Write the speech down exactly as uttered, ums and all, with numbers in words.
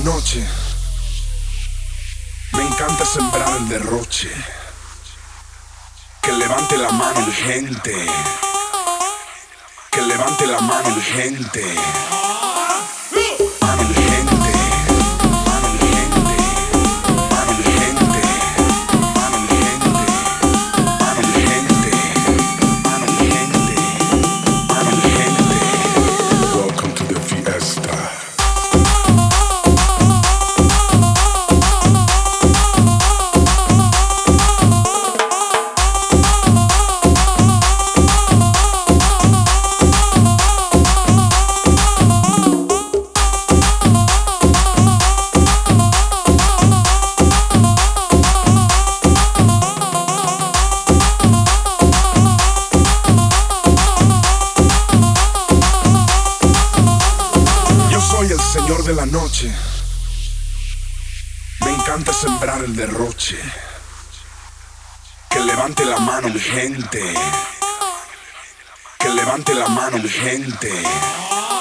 noche. Me encanta sembrar el derroche. Que levante la mano urgente. Que levante la mano urgente. Mano urgente. Mano urgente. Mano urgente. Mano urgente. Mano urgente. Mano urgente. Mano urgente. Welcome to the fiesta. Señor de la noche, me encanta sembrar el derroche. Que levante la mano urgente. Que levante la mano urgente.